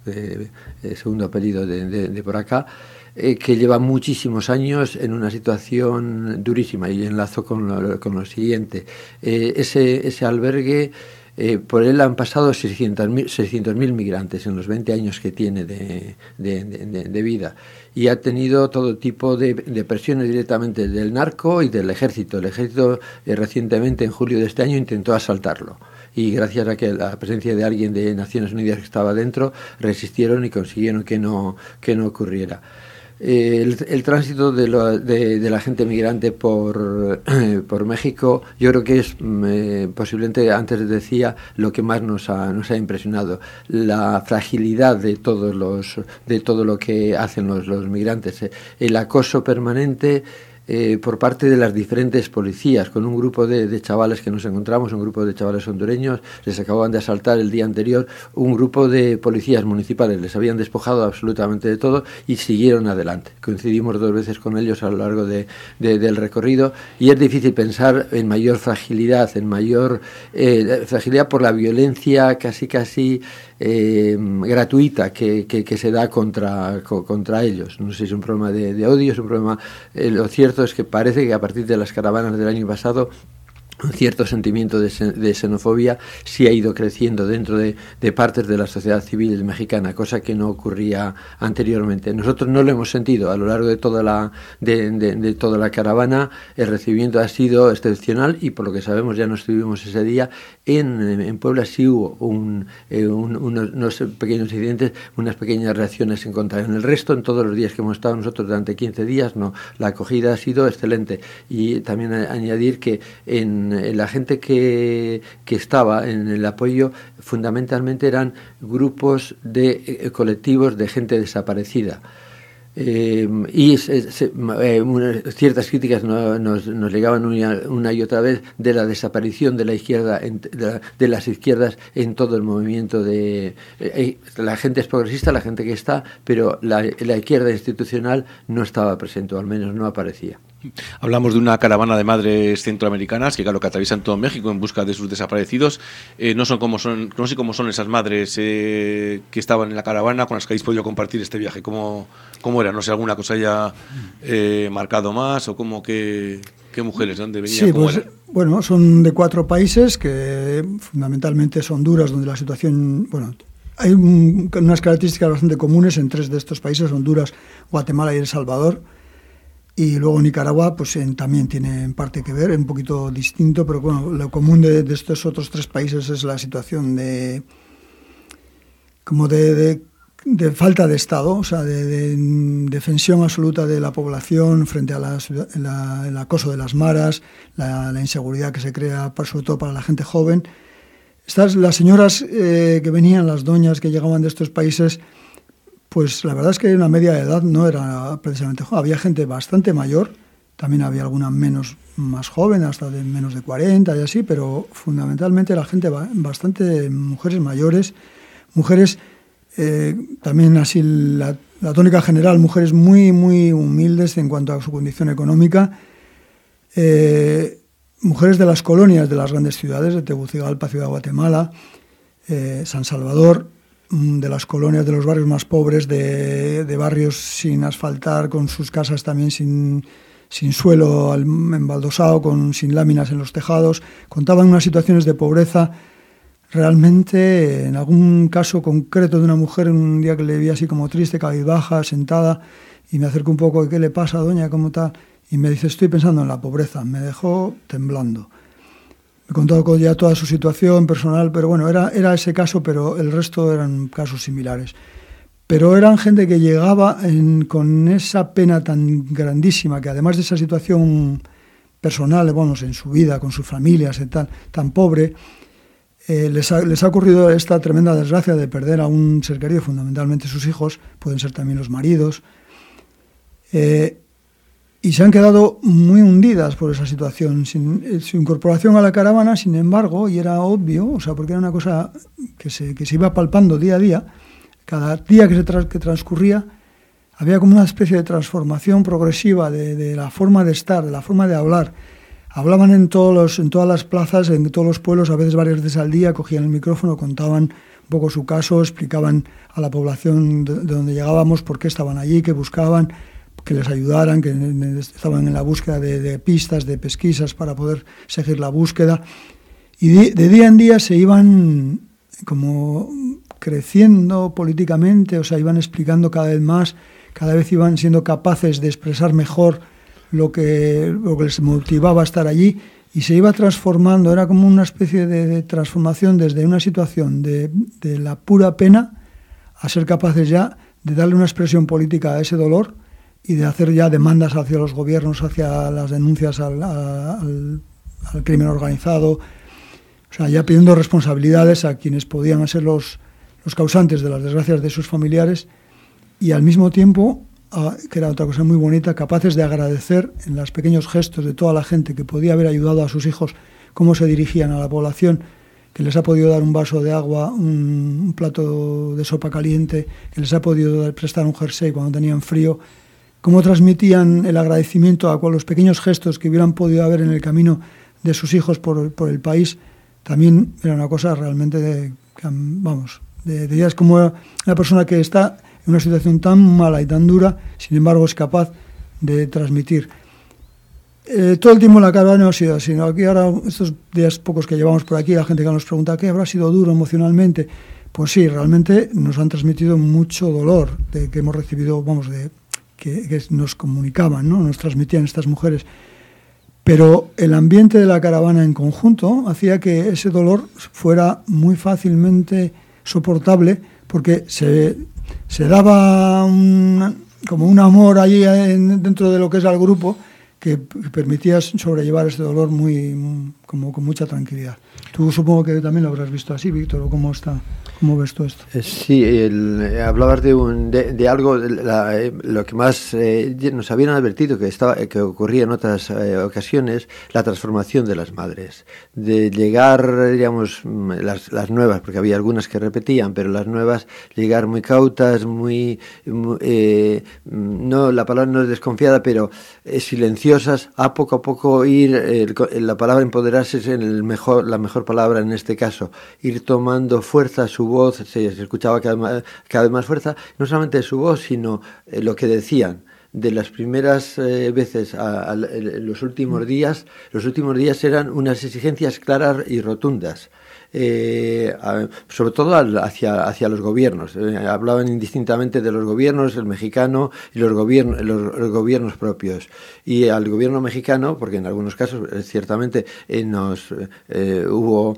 de, de segundo apellido de, de, de por acá, eh, que lleva muchísimos años en una situación durísima, y enlazo con lo, con lo siguiente. Eh, ese, ese albergue, eh, por él han pasado seiscientos mil migrantes en los veinte años que tiene de, de, de, de vida, y ha tenido todo tipo de, de presiones directamente del narco y del ejército. El ejército eh, recientemente, en julio de este año, intentó asaltarlo, y gracias a que la presencia de alguien de Naciones Unidas que estaba dentro, resistieron y consiguieron que no, que no ocurriera. Eh, el, el tránsito de, lo, de, de la gente migrante por, eh, por México, yo creo que es eh, posiblemente, antes decía, lo que más nos ha, nos ha impresionado, la fragilidad de todos los, de todo lo que hacen los, los migrantes, eh, el acoso permanente Eh, por parte de las diferentes policías, con un grupo de, de chavales que nos encontramos, un grupo de chavales hondureños. Les acababan de asaltar el día anterior un grupo de policías municipales, les habían despojado absolutamente de todo y siguieron adelante. Coincidimos dos veces con ellos a lo largo de, de, del recorrido, y es difícil pensar en mayor fragilidad, en mayor eh, fragilidad por la violencia casi casi eh, gratuita que, que, que se da contra, co, contra ellos. No sé si es un problema de, de odio, es un problema... Eh, lo cierto es que parece que a partir de las caravanas del año pasado, un cierto sentimiento de, de xenofobia sí ha ido creciendo dentro de, de partes de la sociedad civil mexicana, cosa que no ocurría anteriormente. Nosotros no lo hemos sentido a lo largo de toda la de, de, de toda la caravana. El recibimiento ha sido excepcional, y por lo que sabemos, ya no estuvimos ese día en, en Puebla, sí hubo un, eh, un, unos, unos pequeños incidentes, unas pequeñas reacciones en contra. En el resto, en todos los días que hemos estado nosotros durante quince días, no, la acogida ha sido excelente. Y también a, añadir que en la gente que, que estaba en el apoyo fundamentalmente eran grupos de eh, colectivos de gente desaparecida. Eh, y se, se, eh, una, ciertas críticas no, nos, nos llegaban una, una y otra vez de la desaparición de la izquierda, en, de, la, de las izquierdas en todo el movimiento de eh, la gente es progresista, la gente que está, pero la, la izquierda institucional no estaba presente, o al menos no aparecía. Hablamos de una caravana de madres centroamericanas que, claro, que atraviesan todo México en busca de sus desaparecidos. Eh, no son como son, no sé cómo son esas madres eh, que estaban en la caravana con las que habéis podido compartir este viaje. ¿Cómo, cómo era? No sé, alguna cosa haya eh, marcado más, o cómo, qué, qué mujeres, ¿de dónde venían? Sí, ¿Cómo pues, eran? bueno, son de cuatro países, que fundamentalmente es Honduras, donde la situación, bueno, hay un, unas características bastante comunes en tres de estos países: Honduras, Guatemala y El Salvador. Y luego Nicaragua, pues en, también tiene en parte que ver, un poquito distinto, pero bueno, lo común de, de estos otros tres países es la situación de como de, de, de falta de Estado, o sea, de, de defensión absoluta de la población frente a la, la, el acoso de las maras, la, la inseguridad que se crea, sobre todo para la gente joven. Estas, las señoras eh, que venían, las doñas que llegaban de estos países, pues la verdad es que la media de edad no era precisamente joven. Había gente bastante mayor, también había alguna menos, más joven, hasta de menos de cuarenta y así, pero fundamentalmente la gente, bastante mujeres mayores, mujeres eh, también así, la, la tónica general, mujeres muy, muy humildes en cuanto a su condición económica, eh, mujeres de las colonias de las grandes ciudades, de Tegucigalpa, Ciudad de Guatemala, eh, San Salvador, de las colonias de los barrios más pobres, de, de barrios sin asfaltar, con sus casas también sin, sin suelo embaldosado, con, sin láminas en los tejados. Contaban unas situaciones de pobreza realmente, en algún caso concreto de una mujer, un día que le vi así como triste, cabizbaja, sentada, y me acerco un poco: ¿qué le pasa, doña? ¿Cómo tal? Y me dice: estoy pensando en la pobreza. Me dejó temblando. Me contó ya toda su situación personal, pero bueno, era, era ese caso, pero el resto eran casos similares. Pero eran gente que llegaba en, con esa pena tan grandísima, que además de esa situación personal, bueno, en su vida, con sus familias y tal, tan pobre, eh, les, ha, les ha ocurrido esta tremenda desgracia de perder a un ser querido, fundamentalmente sus hijos, pueden ser también los maridos, eh, y se han quedado muy hundidas por esa situación. Sin, su incorporación a la caravana, sin embargo, y era obvio, o sea, porque era una cosa que se, que se iba palpando día a día, cada día que, se tra- que transcurría, había como una especie de transformación progresiva de, de la forma de estar, de la forma de hablar. Hablaban en, todos los, en todas las plazas, en todos los pueblos, a veces varias veces al día, cogían el micrófono, contaban un poco su caso, explicaban a la población de, de donde llegábamos por qué estaban allí, qué buscaban, que les ayudaran, que estaban en la búsqueda de, de pistas, de pesquisas para poder seguir la búsqueda. Y de, de día en día se iban como creciendo políticamente, o sea, iban explicando cada vez más, cada vez iban siendo capaces de expresar mejor lo que, lo que les motivaba a estar allí, y se iba transformando, era como una especie de, de transformación desde una situación de, de la pura pena a ser capaces ya de darle una expresión política a ese dolor y de hacer ya demandas hacia los gobiernos, hacia las denuncias al, al, al crimen organizado, o sea, ya pidiendo responsabilidades a quienes podían ser los, los causantes de las desgracias de sus familiares, y al mismo tiempo, que era otra cosa muy bonita, capaces de agradecer en los pequeños gestos de toda la gente que podía haber ayudado a sus hijos, cómo se dirigían a la población, que les ha podido dar un vaso de agua, un, un plato de sopa caliente, que les ha podido dar, prestar un jersey cuando tenían frío, cómo transmitían el agradecimiento a los pequeños gestos que hubieran podido haber en el camino de sus hijos por, por el país. También era una cosa realmente de, vamos, de, de es como una persona que está en una situación tan mala y tan dura, sin embargo es capaz de transmitir. Eh, todo el tiempo en la caravana no ha sido así, ¿no? Aquí ahora, estos días pocos que llevamos por aquí, la gente que nos pregunta ¿qué habrá sido duro emocionalmente? Pues sí, realmente nos han transmitido mucho dolor de que hemos recibido, vamos, de que, que nos comunicaban, ¿no? Nos transmitían estas mujeres. Pero el ambiente de la caravana en conjunto hacía que ese dolor fuera muy fácilmente soportable, porque se, se daba un, como un amor allí en, dentro de lo que es el grupo, que permitía sobrellevar ese dolor muy, como con mucha tranquilidad. Tú supongo que también lo habrás visto así, Víctor, ¿o cómo está? ¿Cómo ves tú esto? Sí, el, hablabas de, un, de, de algo, la, lo que más eh, nos habían advertido que, estaba, que ocurría en otras eh, ocasiones, la transformación de las madres. De llegar, diríamos, las, las nuevas, porque había algunas que repetían, pero las nuevas, llegar muy cautas, muy, muy eh, no, la palabra no es desconfiada, pero eh, silenciosas, a poco a poco ir, eh, la palabra empoderarse es el mejor, la mejor palabra en este caso, ir tomando fuerza, su voz, se, se escuchaba cada, más, cada vez más fuerza, no solamente de su voz, sino eh, lo que decían. De las primeras eh, veces a, a, a los últimos días, los últimos días eran unas exigencias claras y rotundas. Eh, a, sobre todo al, hacia, hacia los gobiernos. Eh, hablaban indistintamente de los gobiernos, el mexicano y los, gobiernos, los, los gobiernos propios. Y al gobierno mexicano, porque en algunos casos eh, ciertamente eh, nos eh, hubo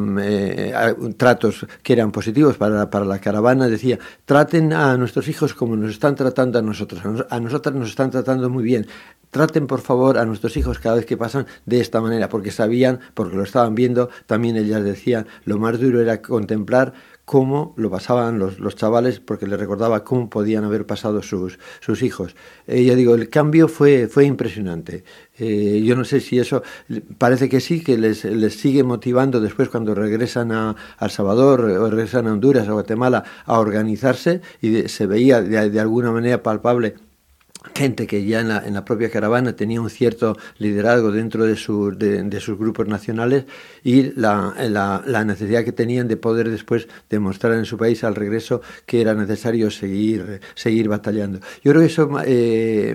eh, eh, tratos que eran positivos para, para la caravana, decía, traten a nuestros hijos como nos están tratando a nosotros. A, nos, a nosotras nos están tratando muy bien. Traten, por favor, a nuestros hijos cada vez que pasan de esta manera, porque sabían, porque lo estaban viendo, también ellas decían, lo más duro era contemplar cómo lo pasaban los, los chavales, porque les recordaba cómo podían haber pasado sus, sus hijos. Eh, ya digo, el cambio fue, fue impresionante. Eh, yo no sé si eso, parece que sí, que les, les sigue motivando después cuando regresan a, a El Salvador, o regresan a Honduras, a Guatemala, a organizarse, y de, se veía de, de alguna manera palpable gente que ya en la, en la propia caravana tenía un cierto liderazgo dentro de, su, de, de sus grupos nacionales, y la, la, la necesidad que tenían de poder después demostrar en su país al regreso que era necesario seguir, seguir batallando. Yo creo que eso eh,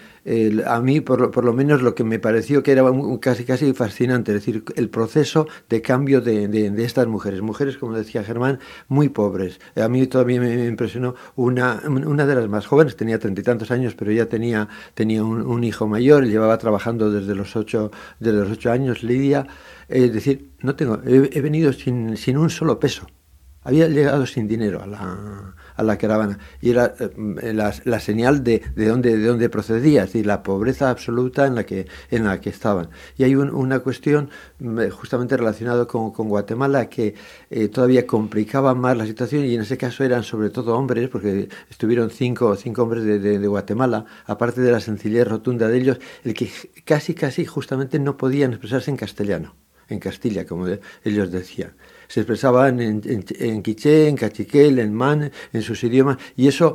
eh, a mí por, por lo menos lo que me pareció que era un, casi, casi fascinante, es decir, el proceso de cambio de, de, de estas mujeres, mujeres como decía Germán, muy pobres. A mí todavía me impresionó una, una de las más jóvenes, tenía treinta y tantos años, pero ya tenía, tenía un, un hijo mayor, llevaba trabajando desde los ocho, desde los ocho años, Lidia. Es decir, no tengo, he, he venido sin, sin un solo peso. Había llegado sin dinero a la, a la caravana, y era eh, la, la señal de, de, dónde, de dónde procedía, es decir, la pobreza absoluta en la que, en la que estaban. Y hay un, una cuestión eh, justamente relacionada con, con Guatemala que eh, todavía complicaba más la situación, y en ese caso eran sobre todo hombres, porque estuvieron cinco, cinco hombres de, de, de Guatemala, aparte de la sencillez rotunda de ellos, el que casi, casi justamente no podían expresarse en castellano, en Castilla, como de, ellos decían. Se expresaban en, en, en quiché, en cachiquel, en man, en sus idiomas, y eso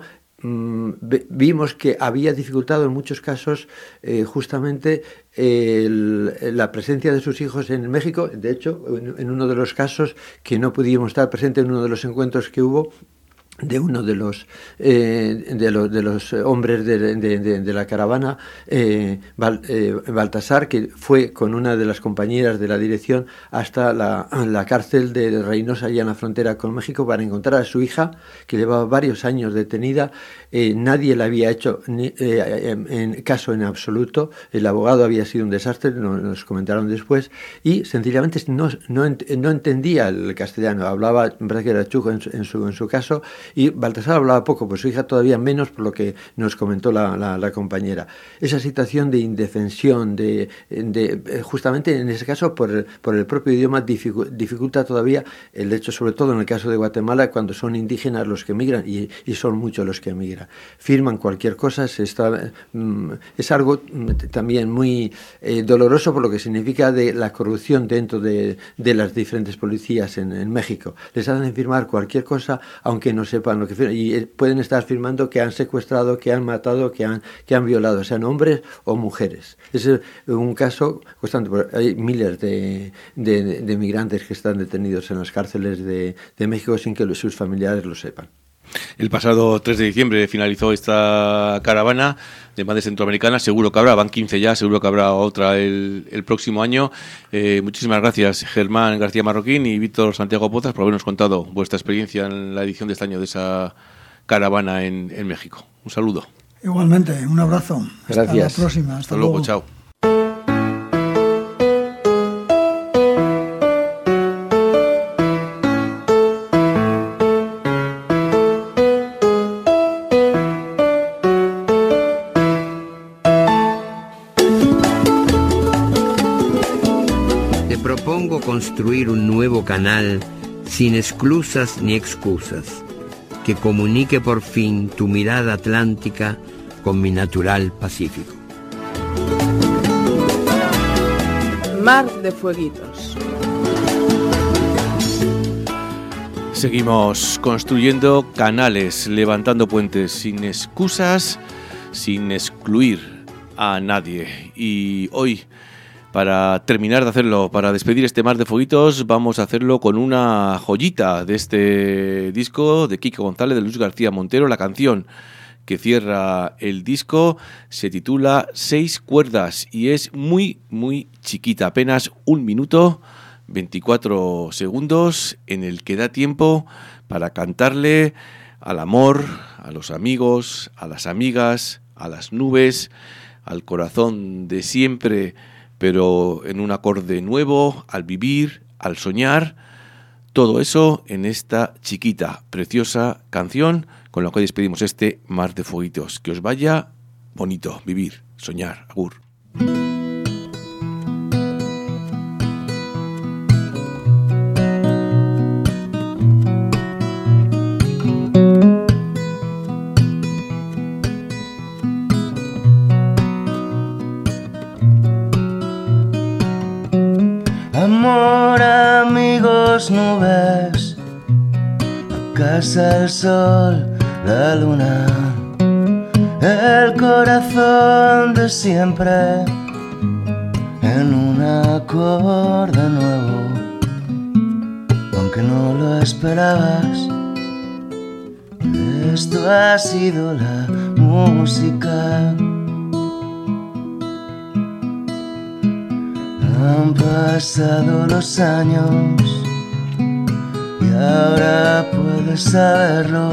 mmm, vimos que había dificultado en muchos casos eh, justamente el, la presencia de sus hijos en México. De hecho, en, en uno de los casos que no pudimos estar presentes en uno de los encuentros que hubo, de uno de los eh, de los de los hombres de, de, de, de la caravana, eh, Bal, eh, Baltasar, que fue con una de las compañeras de la dirección hasta la, la cárcel de Reynosa, allá en la frontera con México, para encontrar a su hija, que llevaba varios años detenida. Eh, nadie le había hecho ni, eh, en, en caso en absoluto. El abogado había sido un desastre, nos, nos comentaron después, y sencillamente no, no, no entendía el castellano, hablaba, me parece que era chuco en su, en su, en su caso, y Baltasar hablaba poco, pues su hija todavía menos, por lo que nos comentó la, la, la compañera. Esa situación de indefensión, de, de justamente en ese caso por el, por el propio idioma, dificu, dificulta todavía el hecho, sobre todo en el caso de Guatemala, cuando son indígenas los que emigran, y, y son muchos los que emigran. Firman cualquier cosa, se está, mm, es algo también muy eh, doloroso por lo que significa de la corrupción dentro de, de las diferentes policías en, en México. Les hacen firmar cualquier cosa, aunque no sepan lo que firman, y pueden estar firmando que han secuestrado, que han matado, que han, que han violado, sean hombres o mujeres. Es un caso constante. Hay miles de, de, de migrantes que están detenidos en las cárceles de, de México sin que los, sus familiares lo sepan. El pasado tres de diciembre finalizó esta caravana de madres centroamericanas. Seguro que habrá, van quince ya, seguro que habrá otra el, el próximo año. Eh, muchísimas gracias, Germán García Marroquín y Víctor Santiago Pozas, por habernos contado vuestra experiencia en la edición de este año de esa caravana en, en México. Un saludo. Igualmente, un abrazo. Gracias. Hasta la próxima. Hasta, Hasta luego, luego. Chao. Construir un nuevo canal sin esclusas ni excusas, que comunique por fin tu mirada atlántica con mi natural Pacífico. Mar de Fueguitos. Seguimos construyendo canales, levantando puentes sin excusas, sin excluir a nadie. Y hoy, para terminar de hacerlo, para despedir este Mar de Fueguitos, vamos a hacerlo con una joyita de este disco de Quique González, de Luis García Montero. La canción que cierra el disco se titula Seis Cuerdas y es muy, muy chiquita, apenas un minuto, veinticuatro segundos, en el que da tiempo para cantarle al amor, a los amigos, a las amigas, a las nubes, al corazón de siempre, pero en un acorde nuevo, al vivir, al soñar, todo eso en esta chiquita, preciosa canción con la que despedimos este Mar de Fueguitos. Que os vaya bonito, vivir, soñar, agur. Amor, amigos, nubes, casa el sol, la luna, el corazón de siempre, en un acorde nuevo, aunque no lo esperabas. Esto ha sido la música. Han pasado los años y ahora puedes saberlo.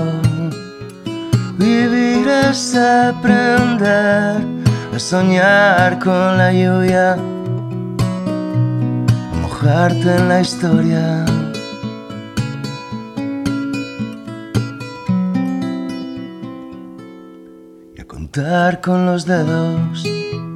Vivir es aprender a soñar con la lluvia, a mojarte en la historia. Y a contar con los dedos